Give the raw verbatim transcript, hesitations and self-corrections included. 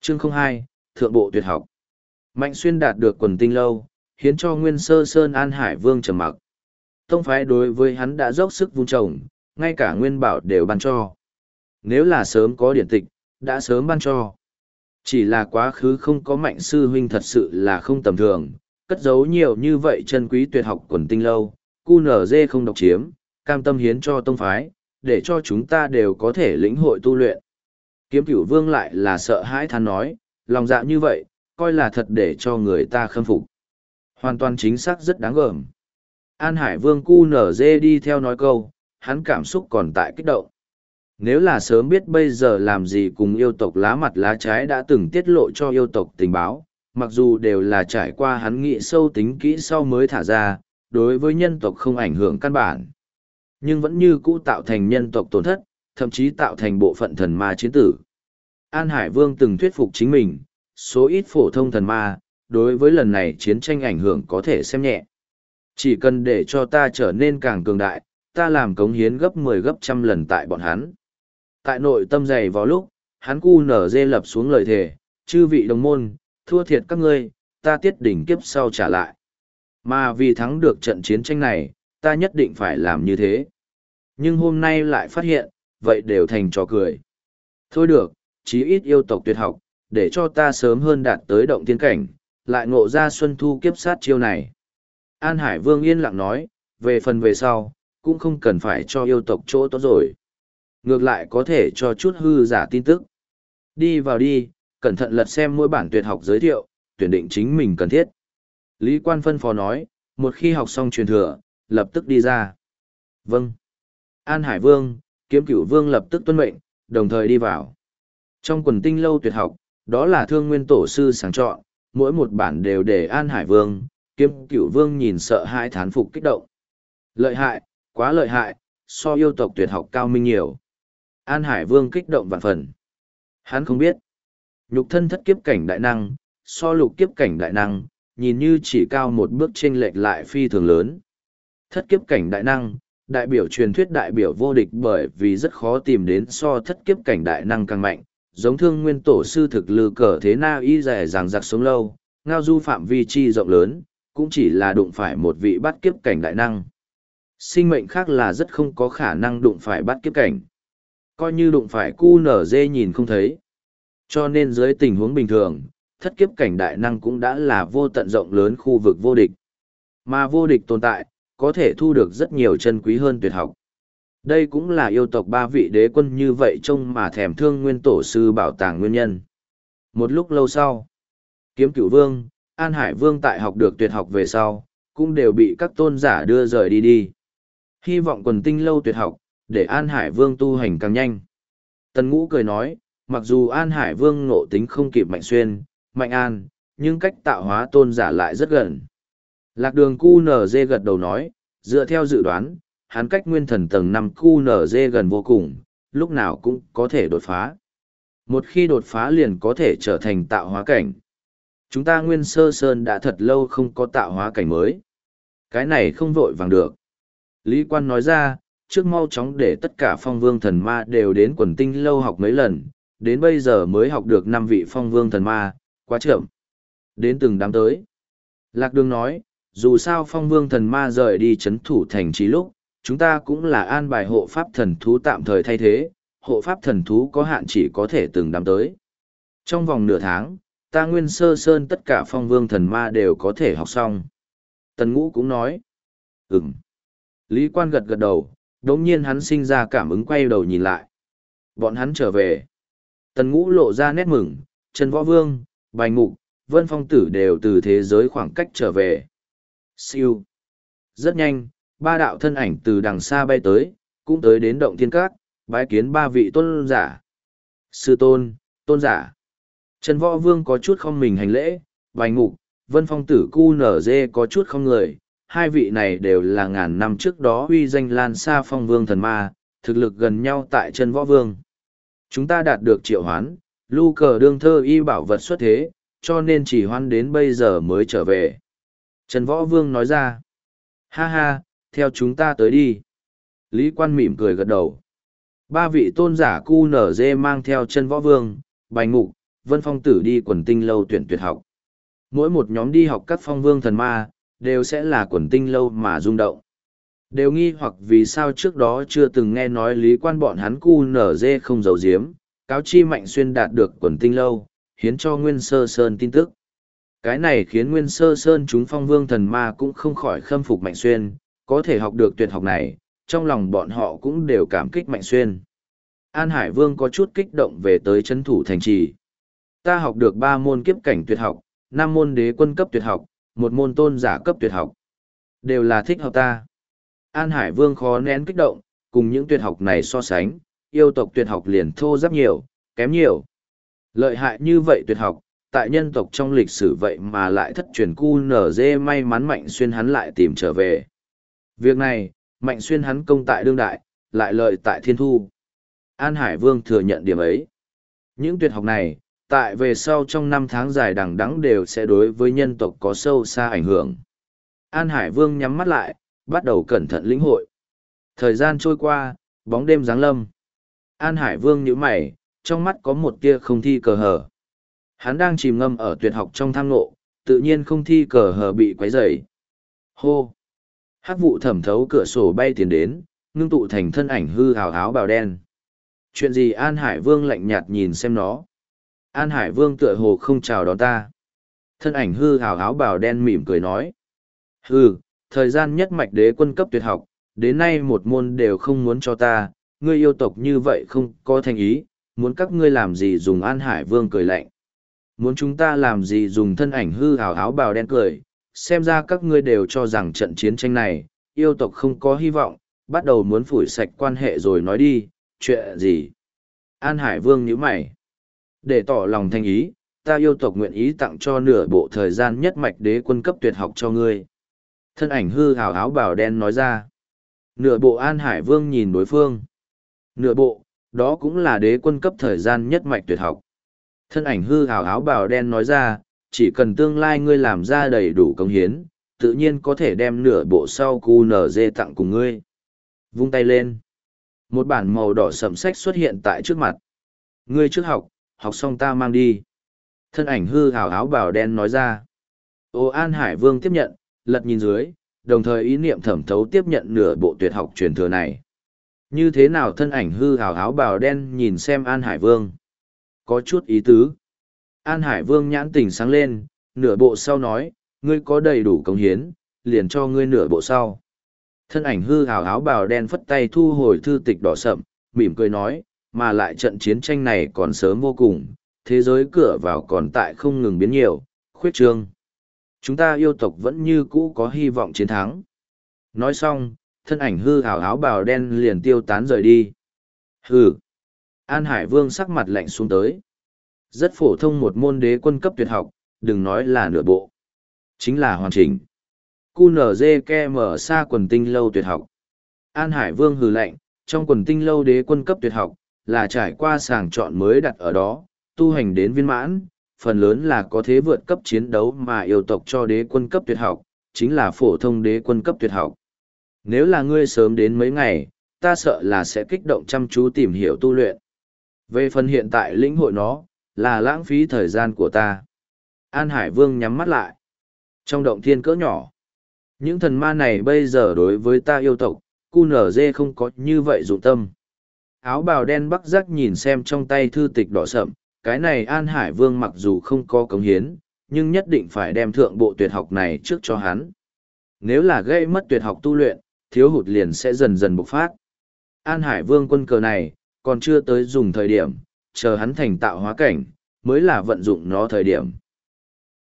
Chương không hai, Thượng bộ tuyệt học. Mạnh Xuyên đạt được quần tinh lâu, hiến cho Nguyên Sơ Sơn An Hải Vương trầm mặc. Tông phái đối với hắn đã dốc sức vun trồng, ngay cả nguyên bảo đều ban cho. Nếu là sớm có điển tịch, đã sớm ban cho. Chỉ là quá khứ không có Mạnh sư huynh thật sự là không tầm thường, cất giấu nhiều như vậy chân quý tuyệt học quần tinh lâu, cu nở dê không độc chiếm, cam tâm hiến cho tông phái, để cho chúng ta đều có thể lĩnh hội tu luyện. Kiếm Cửu Vương lại là sợ hãi than nói, lòng dạ như vậy, coi là thật để cho người ta khâm phục. Hoàn toàn chính xác rất đáng gờm. An Hải Vương cu nở dê đi theo nói câu, hắn cảm xúc còn tại kích động. Nếu là sớm biết bây giờ làm gì cùng yêu tộc lá mặt lá trái đã từng tiết lộ cho yêu tộc tình báo, mặc dù đều là trải qua hắn nghĩ sâu tính kỹ sau mới thả ra, đối với nhân tộc không ảnh hưởng căn bản. Nhưng vẫn như cũ tạo thành nhân tộc tổn thất, thậm chí tạo thành bộ phận thần ma chiến tử. An Hải Vương từng thuyết phục chính mình, số ít phổ thông thần ma, đối với lần này chiến tranh ảnh hưởng có thể xem nhẹ. Chỉ cần để cho ta trở nên càng cường đại, ta làm cống hiến gấp mười gấp trăm lần tại bọn hắn. Tại nội tâm dày vào lúc, hắn cu nở dê lập xuống lời thề, chư vị đồng môn, thua thiệt các ngươi, ta tiết đỉnh kiếp sau trả lại. Mà vì thắng được trận chiến tranh này, ta nhất định phải làm như thế. Nhưng hôm nay lại phát hiện, vậy đều thành trò cười. Thôi được, chí ít yêu tộc tuyệt học, để cho ta sớm hơn đạt tới động tiên cảnh, lại ngộ ra xuân thu kiếp sát chiêu này. An Hải Vương yên lặng nói, về phần về sau, cũng không cần phải cho yêu tộc chỗ tốt rồi. Ngược lại có thể cho chút hư giả tin tức. Đi vào đi, cẩn thận lật xem mỗi bản tuyệt học giới thiệu, tuyển định chính mình cần thiết. Lý Quan phân phó nói, một khi học xong truyền thừa, lập tức đi ra. Vâng. An Hải Vương, Kiếm Cửu Vương lập tức tuân mệnh, đồng thời đi vào. Trong quần tinh lâu tuyệt học, đó là Thương Nguyên Tổ sư sáng chọn, mỗi một bản đều để An Hải Vương, Kiếm Cửu Vương nhìn sợ hãi thán phục kích động. Lợi hại, quá lợi hại, so yêu tộc tuyệt học cao minh nhiều. An Hải Vương kích động vạn phần. Hắn không biết, nhục thân thất kiếp cảnh đại năng, so lục kiếp cảnh đại năng, nhìn như chỉ cao một bước chênh lệch lại phi thường lớn. Thất kiếp cảnh đại năng, đại biểu truyền thuyết đại biểu vô địch bởi vì rất khó tìm đến so thất kiếp cảnh đại năng càng mạnh, giống Thương Nguyên Tổ sư thực lư cờ thế na y rẻ ràng giặc sống lâu, ngao du phạm vi chi rộng lớn, cũng chỉ là đụng phải một vị bắt kiếp cảnh đại năng. Sinh mệnh khác là rất không có khả năng đụng phải bắt kiếp cảnh. Coi như đụng phải cu nở dê nhìn không thấy. Cho nên dưới tình huống bình thường, thất kiếp cảnh đại năng cũng đã là vô tận rộng lớn khu vực vô địch. Mà vô địch tồn tại, có thể thu được rất nhiều chân quý hơn tuyệt học. Đây cũng là yêu tộc ba vị đế quân như vậy trông mà thèm Thương Nguyên Tổ sư bảo tàng nguyên nhân. Một lúc lâu sau, Kiếm Cửu Vương, An Hải Vương tại học được tuyệt học về sau, cũng đều bị các tôn giả đưa rời đi đi. Hy vọng quần tinh lâu tuyệt học, để An Hải Vương tu hành càng nhanh. Tần Ngũ cười nói, mặc dù An Hải Vương ngộ tính không kịp Mạnh Xuyên, Mạnh An, nhưng cách tạo hóa tôn giả lại rất gần. Lạc Đường cu nở dê gật đầu nói, dựa theo dự đoán, hắn cách nguyên thần tầng năm cu nở dê gần vô cùng, lúc nào cũng có thể đột phá. Một khi đột phá liền có thể trở thành tạo hóa cảnh. Chúng ta Nguyên Sơ Sơn đã thật lâu không có tạo hóa cảnh mới. Cái này không vội vàng được. Lý Quan nói ra, trước mau chóng để tất cả phong vương thần ma đều đến quần tinh lâu học mấy lần, đến bây giờ mới học được năm vị phong vương thần ma, quá chậm. Đến từng đám tới. Lạc Đường nói, dù sao phong vương thần ma rời đi chấn thủ thành trì lúc, chúng ta cũng là an bài hộ pháp thần thú tạm thời thay thế, hộ pháp thần thú có hạn chỉ có thể từng đám tới. Trong vòng nửa tháng, ta Nguyên Sơ Sơn tất cả phong vương thần ma đều có thể học xong. Tần Ngũ cũng nói, ừm. Lý Quan gật gật đầu, đống nhiên hắn sinh ra cảm ứng quay đầu nhìn lại. Bọn hắn trở về. Tần Ngũ lộ ra nét mừng, Trần Võ Vương, Bành Mục, Vân Phong Tử đều từ thế giới khoảng cách trở về. Siêu. Rất nhanh, ba đạo thân ảnh từ đằng xa bay tới, cũng tới đến động thiên các, bái kiến ba vị tôn giả. Sư tôn, tôn giả. Trần Võ Vương có chút không mình hành lễ, Bành Mục, Vân Phong Tử cu nở dê có chút không người. Hai vị này đều là ngàn năm trước đó uy danh lan xa phong vương thần ma, thực lực gần nhau tại Trần Võ Vương. Chúng ta đạt được triệu hoán, lưu cờ đương thơ y bảo vật xuất thế, cho nên chỉ hoan đến bây giờ mới trở về. Trần Võ Vương nói ra, ha ha, theo chúng ta tới đi. Lý Quan mỉm cười gật đầu. Ba vị tôn giả cu nở dê mang theo Trần Võ Vương, Bành Mục, Vân Phong Tử đi quần tinh lâu tuyển tuyệt học. Mỗi một nhóm đi học các phong vương thần ma, đều sẽ là quần tinh lâu mà rung động. Đều nghi hoặc vì sao trước đó chưa từng nghe nói lý quan bọn hắn cu nở dê không giấu giếm, cáo chi Mạnh Xuyên đạt được quần tinh lâu, hiến cho Nguyên Sơ Sơn tin tức. Cái này khiến Nguyên Sơ Sơn chúng phong vương thần ma cũng không khỏi khâm phục Mạnh Xuyên, có thể học được tuyệt học này, trong lòng bọn họ cũng đều cảm kích Mạnh Xuyên. An Hải Vương có chút kích động về tới trấn thủ thành trì. Ta học được ba môn kiếp cảnh tuyệt học, năm môn đế quân cấp tuyệt học, một môn tôn giả cấp tuyệt học. Đều là thích hợp ta. An Hải Vương khó nén kích động, cùng những tuyệt học này so sánh, yêu tộc tuyệt học liền thô giáp nhiều, kém nhiều. Lợi hại như vậy tuyệt học, tại nhân tộc trong lịch sử vậy mà lại thất truyền cu nở dê may mắn Mạnh Xuyên hắn lại tìm trở về. Việc này, Mạnh Xuyên hắn công tại đương đại, lại lợi tại thiên thu. An Hải Vương thừa nhận điểm ấy. Những tuyệt học này, tại về sau trong năm tháng dài đằng đẵng đều sẽ đối với nhân tộc có sâu xa ảnh hưởng. An Hải Vương nhắm mắt lại, bắt đầu cẩn thận lĩnh hội. Thời gian trôi qua, bóng đêm giáng lâm. An Hải Vương nhíu mày, trong mắt có một tia không thi cờ hở. Hắn đang chìm ngâm ở tuyệt học trong tham ngộ, tự nhiên không thi cờ hở bị quấy rầy. Hô! Hắc vụ thẩm thấu cửa sổ bay tiến đến, ngưng tụ thành thân ảnh hư hào áo bào đen. Chuyện gì? An Hải Vương lạnh nhạt nhìn xem nó. An Hải Vương tựa hồ không chào đón ta. Thân ảnh hư hào áo bào đen mỉm cười nói. Hừ, thời gian nhất mạch đế quân cấp tuyệt học, đến nay một môn đều không muốn cho ta, ngươi yêu tộc như vậy không có thành ý, muốn các ngươi làm gì dùng. An Hải Vương cười lạnh. Muốn chúng ta làm gì dùng? Thân ảnh hư hào áo bào đen cười, xem ra các ngươi đều cho rằng trận chiến tranh này, yêu tộc không có hy vọng, bắt đầu muốn phủi sạch quan hệ rồi nói đi, chuyện gì? An Hải Vương nhíu mày. Để tỏ lòng thành ý, ta yêu tộc nguyện ý tặng cho nửa bộ thời gian nhất mạch đế quân cấp tuyệt học cho ngươi. Thân ảnh hư hào áo bào đen nói ra. Nửa bộ. An Hải Vương nhìn đối phương. Nửa bộ, đó cũng là đế quân cấp thời gian nhất mạch tuyệt học. Thân ảnh hư hào áo bào đen nói ra, chỉ cần tương lai ngươi làm ra đầy đủ công hiến, tự nhiên có thể đem nửa bộ sau cu nở dê tặng cùng ngươi. Vung tay lên. Một bản màu đỏ sẫm sách xuất hiện tại trước mặt. Ngươi trước học, học xong ta mang đi. Thân ảnh hư hào áo bào đen nói ra. Ô An Hải Vương tiếp nhận, lật nhìn dưới, đồng thời ý niệm thẩm thấu tiếp nhận nửa bộ tuyệt học truyền thừa này. Như thế nào? Thân ảnh hư hào áo bào đen nhìn xem An Hải Vương. Có chút ý tứ. An Hải Vương nhãn tình sáng lên, nửa bộ sau nói, ngươi có đầy đủ công hiến, liền cho ngươi nửa bộ sau. Thân ảnh hư hào áo bào đen phất tay thu hồi thư tịch đỏ sậm, mỉm cười nói, mà lại trận chiến tranh này còn sớm vô cùng, thế giới cửa vào còn tại không ngừng biến nhiều, khuyết trương. Chúng ta yêu tộc vẫn như cũ có hy vọng chiến thắng. Nói xong, thân ảnh hư hào áo bào đen liền tiêu tán rời đi. Hừ. An Hải Vương sắc mặt lạnh xuống tới. Rất phổ thông một môn đế quân cấp tuyệt học, đừng nói là nửa bộ. Chính là hoàn chỉnh. cu nở dê ke mở xa quần tinh lâu tuyệt học. An Hải Vương hừ lạnh, trong quần tinh lâu đế quân cấp tuyệt học, là trải qua sàng chọn mới đặt ở đó, tu hành đến viên mãn, phần lớn là có thế vượt cấp chiến đấu mà yêu tộc cho đế quân cấp tuyệt học, chính là phổ thông đế quân cấp tuyệt học. Nếu là ngươi sớm đến mấy ngày, ta sợ là sẽ kích động chăm chú tìm hiểu tu luyện. Về phần hiện tại lĩnh hội nó, là lãng phí thời gian của ta. An Hải Vương nhắm mắt lại. Trong động thiên cỡ nhỏ, những thần ma này bây giờ đối với ta yêu tộc, cu nở dê không có như vậy dụng tâm. Áo bào đen bắc giác nhìn xem trong tay thư tịch đỏ sậm, cái này An Hải Vương mặc dù không có cống hiến, nhưng nhất định phải đem thượng bộ tuyệt học này trước cho hắn. Nếu là gây mất tuyệt học tu luyện, thiếu hụt liền sẽ dần dần bộc phát. An Hải Vương quân cờ này, còn chưa tới dùng thời điểm, chờ hắn thành tạo hóa cảnh, mới là vận dụng nó thời điểm.